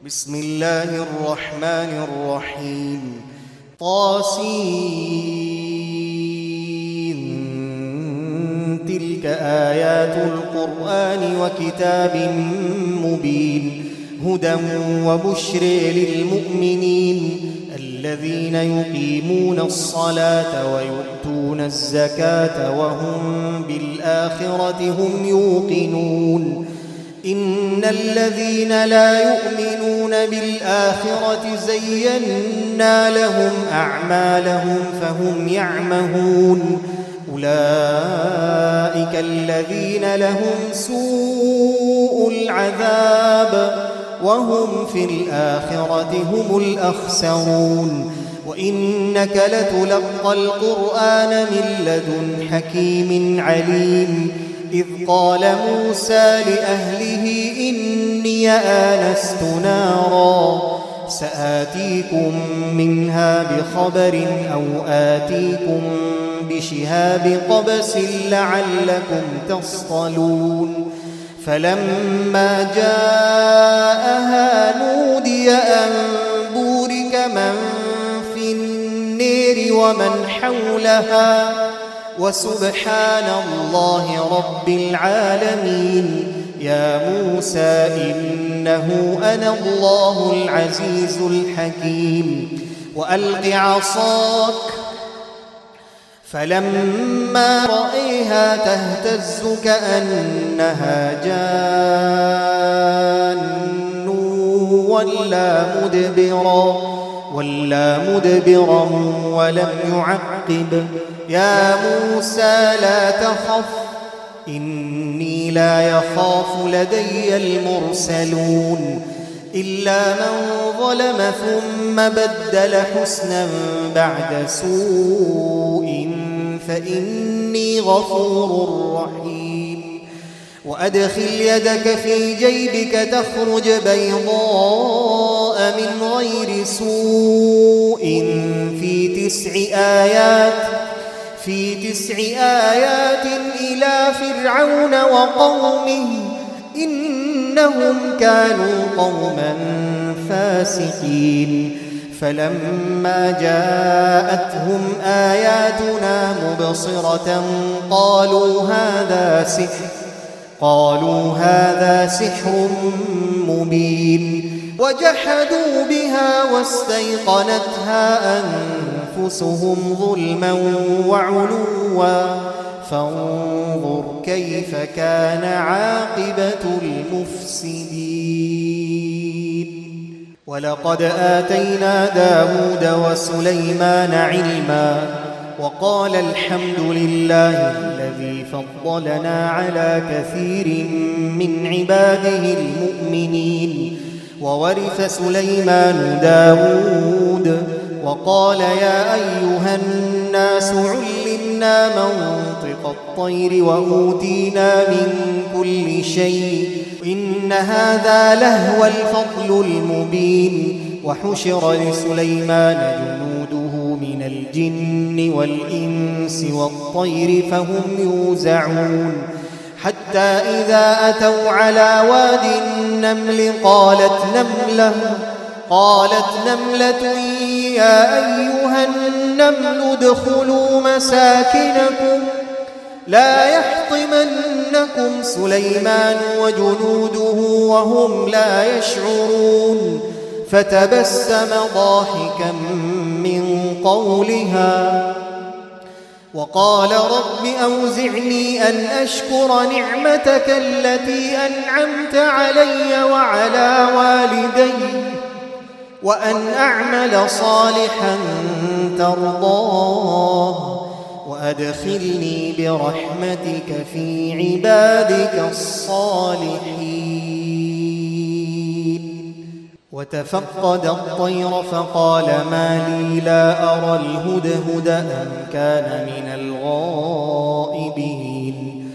بسم الله الرحمن الرحيم طاسين تلك آيات القرآن وكتاب مبين هدى وبشر للمؤمنين الذين يقيمون الصلاة ويؤتون الزكاة وهم بالآخرة هم يوقنون إن الذين لا يؤمنون بالآخرة زينا لهم أعمالهم فهم يعمهون أولئك الذين لهم سوء العذاب وهم في الآخرة هم الأخسرون وإنك لتلقى القرآن من لدن حكيم عليم إذ قال موسى لأهله إني آنست نارا سآتيكم منها بخبر أو آتيكم بشهاب قبس لعلكم تصطلون فلما جاءها نودي أن بورك من في النير ومن حولها وسبحان الله رب العالمين يا موسى إنه أنا الله العزيز الحكيم وألق عصاك فلما رأيها تهتز كأنها جان ولا مدبرا ولم يعقب يا موسى لا تخف إني لا يخاف لدي المرسلون إلا من ظلم ثم بدل حسنا بعد سوء فإني غفور رحيم وأدخل يدك في جيبك تخرج بيضاء من غير سوء في تسع آيات إلى فرعون وقومه إنهم كانوا قوما فاسقين فلما جاءتهم آياتنا مبصرة قالوا هذا سحر مبين وجحدوا بها واستيقنتها أنفسهم ظلما وعلوا فانظر كيف كان عاقبة المفسدين ولقد آتينا داود وسليمان علما وقال الحمد لله الذي فضلنا على كثير من عباده المؤمنين وورث سليمان داود وقال يا أيها الناس علمنا منطق الطير وأوتينا من كل شيء إن هذا لهو الفضل المبين وحشر لسليمان جنوده من الجن والإنس والطير فهم يوزعون حتى إذا أتوا على واد النمل قالت نملة يا أيها النمل ادخلوا مساكنكم لا يحطمنكم سليمان وجنوده وهم لا يشعرون فتبسم ضاحكا من قولها وقال رب أوزعني أن أشكر نعمتك التي أنعمت علي وعلى والدي وأن أعمل صالحا ترضاه وأدخلني برحمتك في عبادك الصالحين وتفقد الطير فقال ما لي لا أرى الهدهد أم كان من الغائبين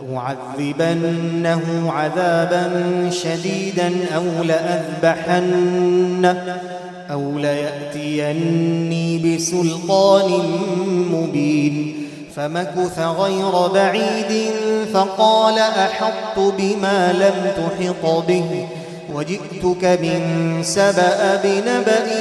لأعذبنه عذابا شديدا أو ليأتيني بسلطان مبين فمكث غير بعيد فقال أحطت بما لم تحط به وجئتك من سبأ بنبأ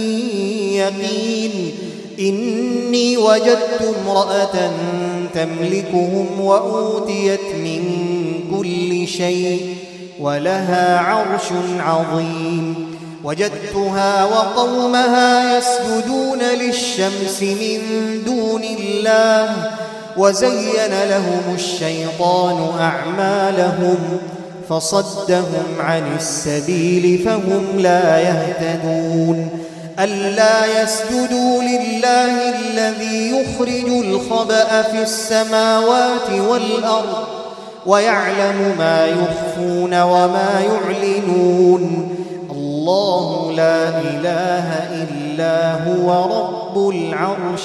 يقين إني وجدت امرأة تملكهم وأوتيت من كل شيء ولها عرش عظيم وجدتها وقومها يسجدون للشمس من دون الله وزين لهم الشيطان أعمالهم فصدهم عن السبيل فهم لا يهتدون ألا يسجدوا لله الذي يخرج الخبأ في السماوات والأرض ويعلم ما يخفون وما يعلنون الله لا إله إلا هو رب العرش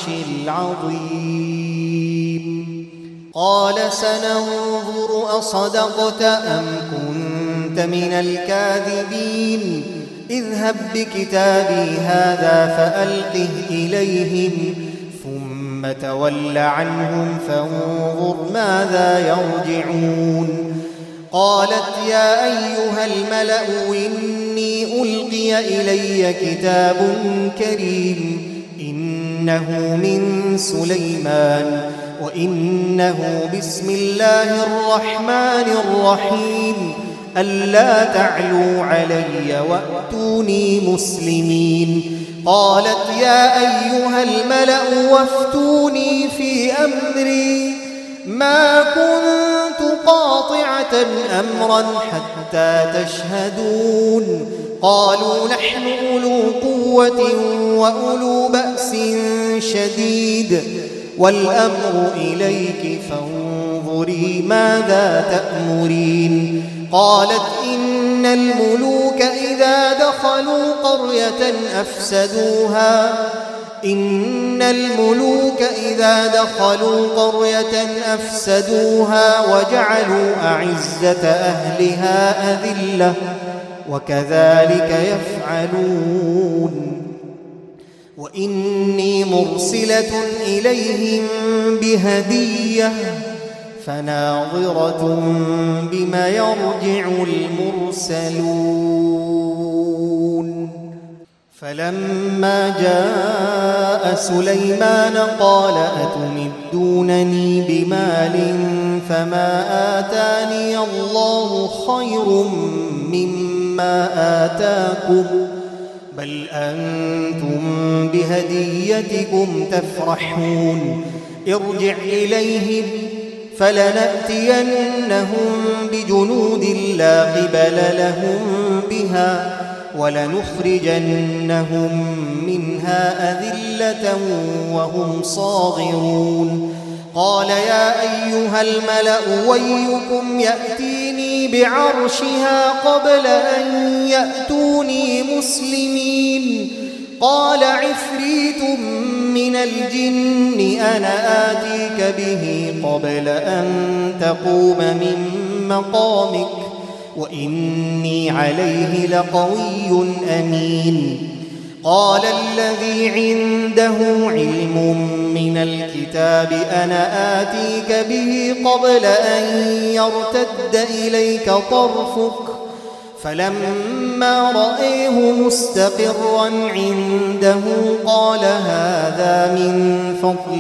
العظيم قال سننظر أصدقت أم كنت من الكاذبين اذهب بكتابي هذا فألقه إليهم ثم تول عنهم فانظر ماذا يرجعون قالت يا أيها الملأ إني ألقي إلي كتاب كريم إنه من سليمان وإنه بسم الله الرحمن الرحيم ألا تعلوا علي وأتوني مسلمين قالت يا أيها الملأ وافتوني في أمري ما كنت قاطعة أمرا حتى تشهدون قالوا نحن أولو قوة وأولو بأس شديد والأمر إليك فانظري ماذا تأمرين قالت إن الملوك إذا دخلوا قرية أفسدوها وجعلوا أعزة أهلها أذلة وكذلك يفعلون وإني مرسلة إليهم بهدية فناظرة بما يرجع المرسلون فلما جاء سليمان قال أتمدونني بمال فما آتاني الله خير مما آتاكم بل أنتم بهديتكم تفرحون ارجع إليهم فلنأتينهم بجنود لا قبل لهم بها ولنخرجنهم منها أذلة وهم صاغرون قال يا أيها الملأ ويكم يأتيني بعرشها قبل أن يأتوني مسلمين قال عفريت من الجن أنا آتيك به قبل أن تقوم من مقامك وإني عليه لقوي أمين قال الذي عنده علم من الكتاب أنا آتيك به قبل أن يرتد إليك طرفك فلما رأيه مستقرا عنده قال هذا من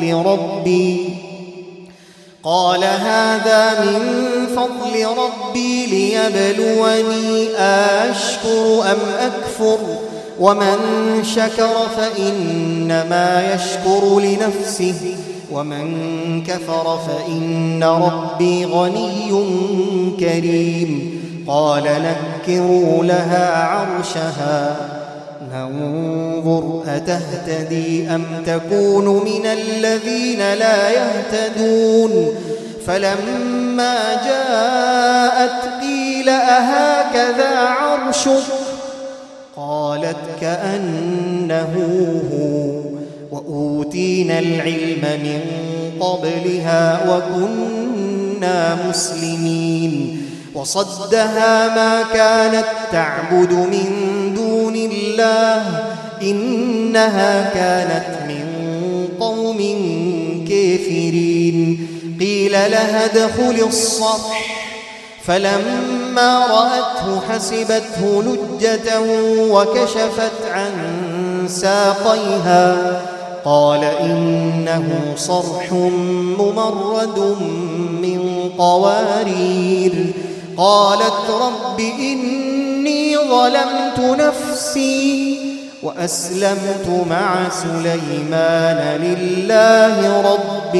فضل ربي ليبلوني أشكر أم أكفر ومن شكر فإنما يشكر لنفسه ومن كفر فإن ربي غني كريم قال نكروا لها عرشها ننظر أتهتدي أم تكون من الذين لا يهتدون فلما جاءت قيل أهكذا عرشك قالت كأنه هو وأوتينا العلم من قبلها وكنا مسلمين وصدها ما كانت تعبد من دون الله إنها كانت من قوم كافرين قيل لها ادخل الصرح فلما فلما رأته حسبته لجة وكشفت عن ساقيها قال إنه صرح ممرد من قوارير. قالت رب إني ظلمت نفسي وأسلمت مع سليمان لله رب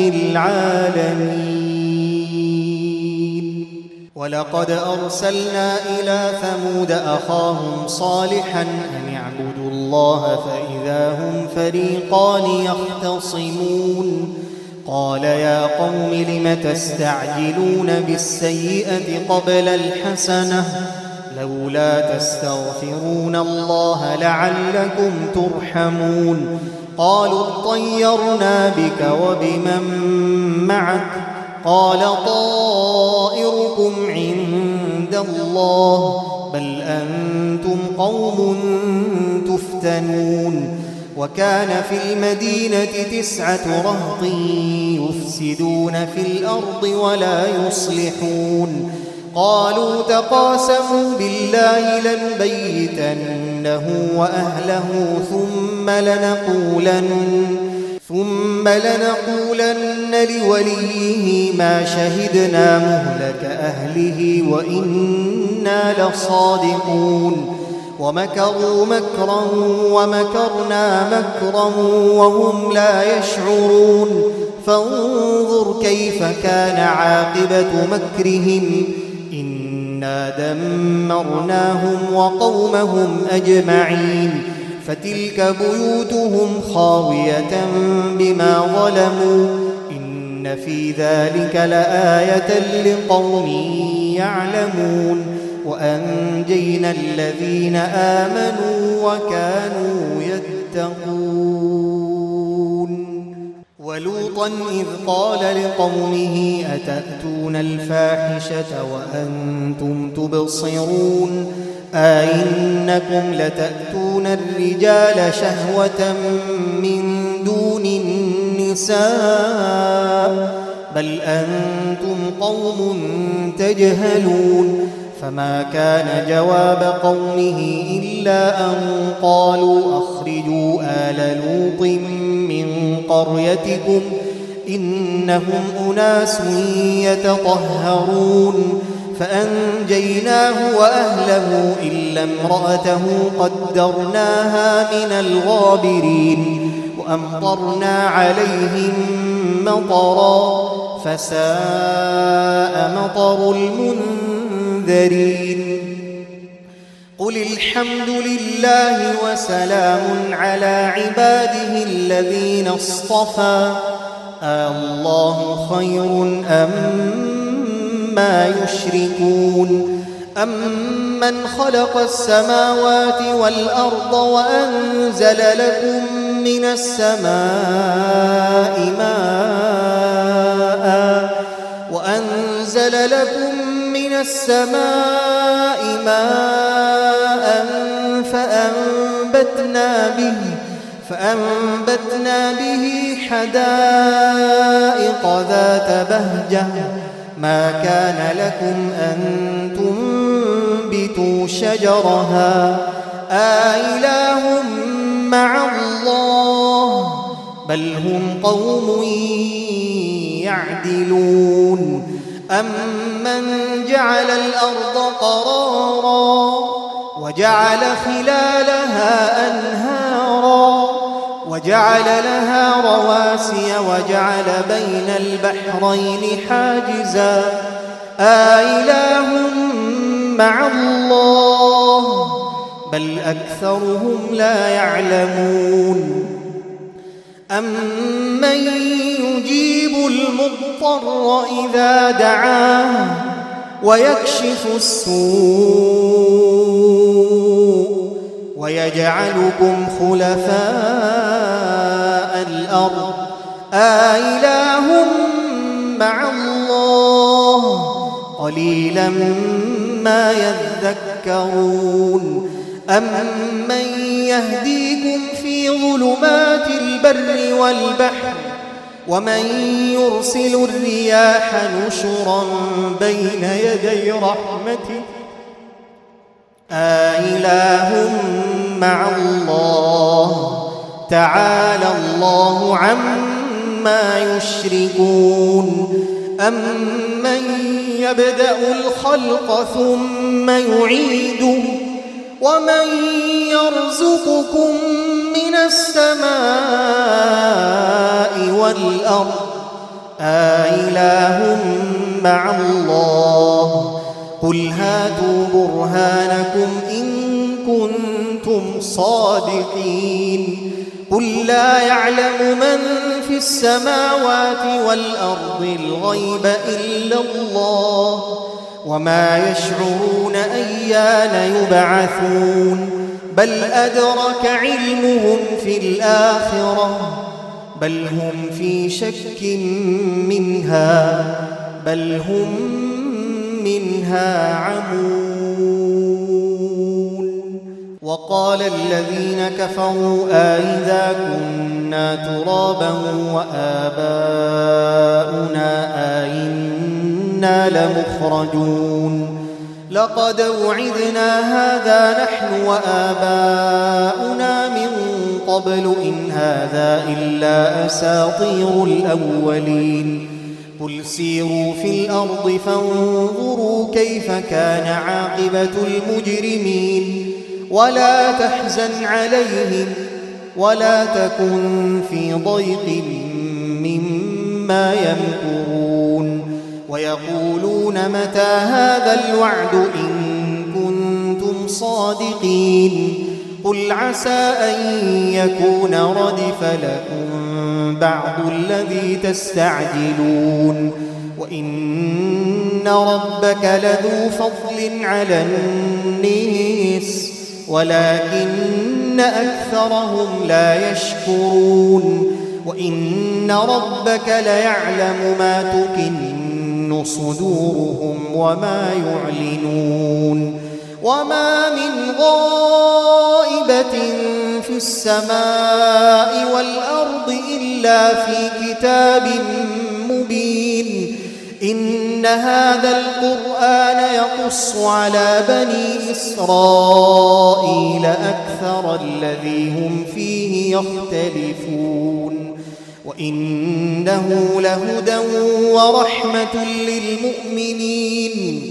العالمين. ولقد أرسلنا إلى ثمود أخاهم صالحا أن اعبدوا الله فإذا هم فريقان يختصمون. قال يا قوم لم تستعجلون بالسيئة قبل الحسنة لولا تستغفرون الله لعلكم ترحمون. قالوا اطيرنا بك وبمن معك قال طائركم عند الله بل أنتم قوم تفتنون. وكان في المدينة 9 رهط يفسدون في الأرض ولا يصلحون. قالوا تقاسموا بالله لنبيتنه وأهله ثم لنقولن لوليه ما شهدنا مهلك أهله وإنا لصادقون. ومكروا مكرا ومكرنا مكرا وهم لا يشعرون. فانظر كيف كان عاقبة مكرهم إنا دمرناهم وقومهم أجمعين. فتلك بيوتهم خاوية بما ظلموا إن في ذلك لآية لقوم يعلمون. وأنجينا الذين آمنوا وكانوا يتقون. ولوطا إذ قال لقومه أتأتون الفاحشة وأنتم تبصرون أئنكم لتأتون الرجال شهوة من دون النساء بل أنتم قوم تجهلون. فما كان جواب قومه إلا أن قالوا أخرجوا آل لوط من قريتكم إنهم أناس يتطهرون. فأنجيناه وأهله إلا امرأته قدرناها من الغابرين. وأمطرنا عليهم مطرا فساء مطر المنذرين. قل الحمد لله وسلام على عباده الذين اصطفى الله خير أمما يشركون. أمن خلق السماوات والأرض وأنزل لكم من السماء ماء فأنبتنا به حدائق ذات بهجة ما كان لكم أن تنبتوا شجرها أإله مع الله بل هم قوم يعدلون. أمن جعل الأرض قرارا وجعل خلالها أنهارا وجعل لها رواسي وجعل بين البحرين حاجزا أإله مع الله بل أكثرهم لا يعلمون. أمن يجيب المضطر إذا دعاه ويكشف السوء ويجعلكم خلفاء الأرض أإله مع الله قليلا ما يذكرون. أمن يهديكم في ظلمات البر والبحر ومن يرسل الرياح نشرا بين يدي رحمته آإله مع الله تعالى الله عما يشركون أمن يبدأ الخلق ثم يعيده ومن يرزقكم من السماء والأرض آإله مع الله قل هاتوا برهانكم إن كنتم صادقين قل لا يعلم من في السماوات والأرض الغيب إلا الله وما يشعرون أيان يبعثون بل أدرك علمهم في الآخرة بل هم في شك منها بل هم منها عمون وقال الذين كفروا أئذا كنا ترابا وآباؤنا أئنا لمخرجون لقد وعدنا هذا نحن وآباؤنا من قبل إن هذا إلا أساطير الأولين قل سيروا في الأرض فانظروا كيف كان عاقبة المجرمين ولا تحزن عليهم ولا تكن في ضيق مما يمكرون ويقولون متى هذا الوعد إن كنتم صادقين قل عسى أن يكون ردف لكم بعض الذي تستعجلون وإن ربك لذو فضل على الناس ولكن أكثرهم لا يشكرون وإن ربك ليعلم ما تكن صدورهم وما يعلنون وما من غائبة في السماء والأرض إلا في كتاب مبين إن هذا القرآن يقص على بني إسرائيل أكثر الذي هم فيه يختلفون وإنه لهدى ورحمة للمؤمنين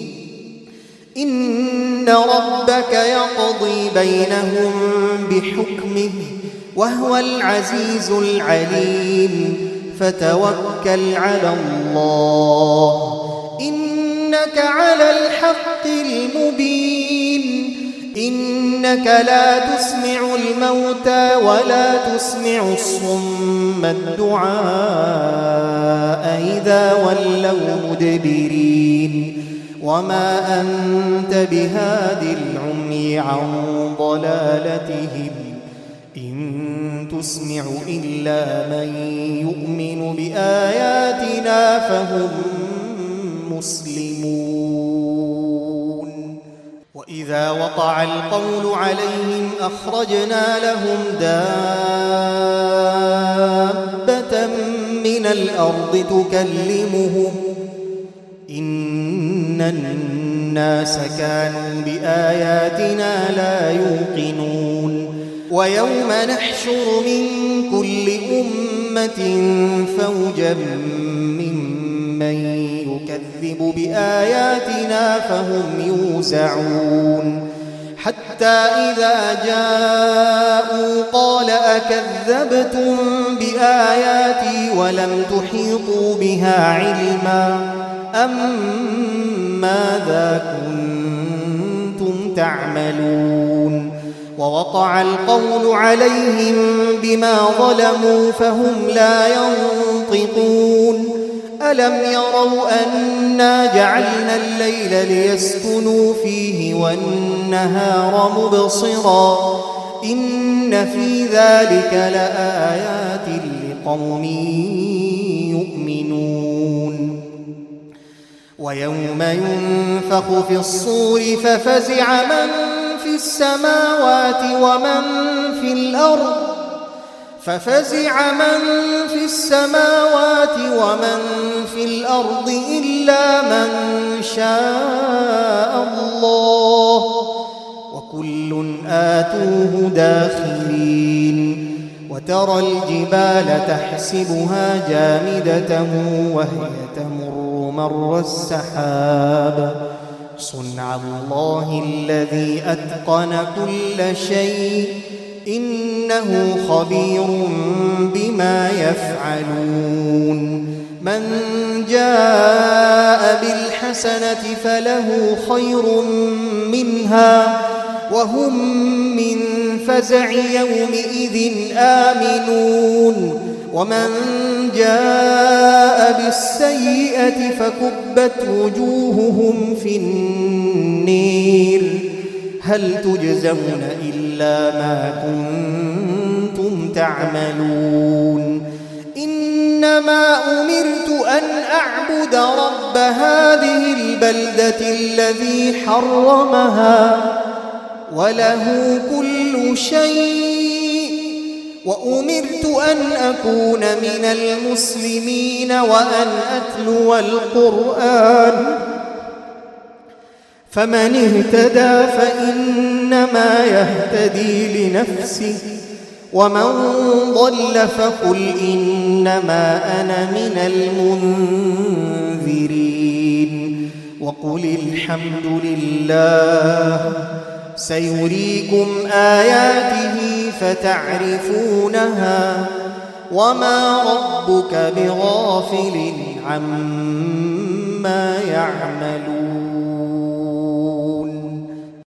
إن ربك يقضي بينهم بحكمه وهو العزيز العليم فتوكل على الله إنك على الحق المبين إنك لا تسمع الموتى ولا تسمع الصم الدعاء إذا ولوا مدبرين وما أنت بهاد العمي عن ضلالتهم إن تسمع إلا من يؤمن بآياتنا فهم مسلمون وإذا وقع القول عليهم أخرجنا لهم دابة من الأرض تكلمهم إن الناس كانوا بآياتنا لا يوقنون ويوم نحشر من كل أمة فوجا ممن يكذب بآياتنا فهم يوزعون حتى إذا جاءوا قال أكذبتم بآياتي ولم تحيطوا بها علما أم ماذا كنتم تعملون ووقع القول عليهم بما ظلموا فهم لا ينطقون ألم يروا أنا جعلنا الليل ليسكنوا فيه والنهار مبصرا إن في ذلك لآيات لقوم يؤمنون ويوم ينفخ في الصور ففزع من في السماوات ومن في الأرض إلا من شاء الله وكل آتوه داخرين وترى الجبال تحسبها جامدة وهي تمر مر السحاب صنع الله الذي أتقن كل شيء إنه خبير بما يفعلون من جاء بالحسنة فله خير منها وهم من فزع يومئذ آمنون ومن جاء بالسيئة فكبت وجوههم في النير هل تجزون إلا ما كنتم تعملون إنما أمرت أن أعبد رب هذه البلدة الذي حرمها وله كل شيء وأمرت أن أكون من المسلمين وأن أتلو القرآن فمن اهتدى فإنما يهتدي لنفسه ومن ضل فقل إنما أنا من المنذرين وقل الحمد لله سيريكم آياته فتعرفونها وما ربك بغافل عما يعملون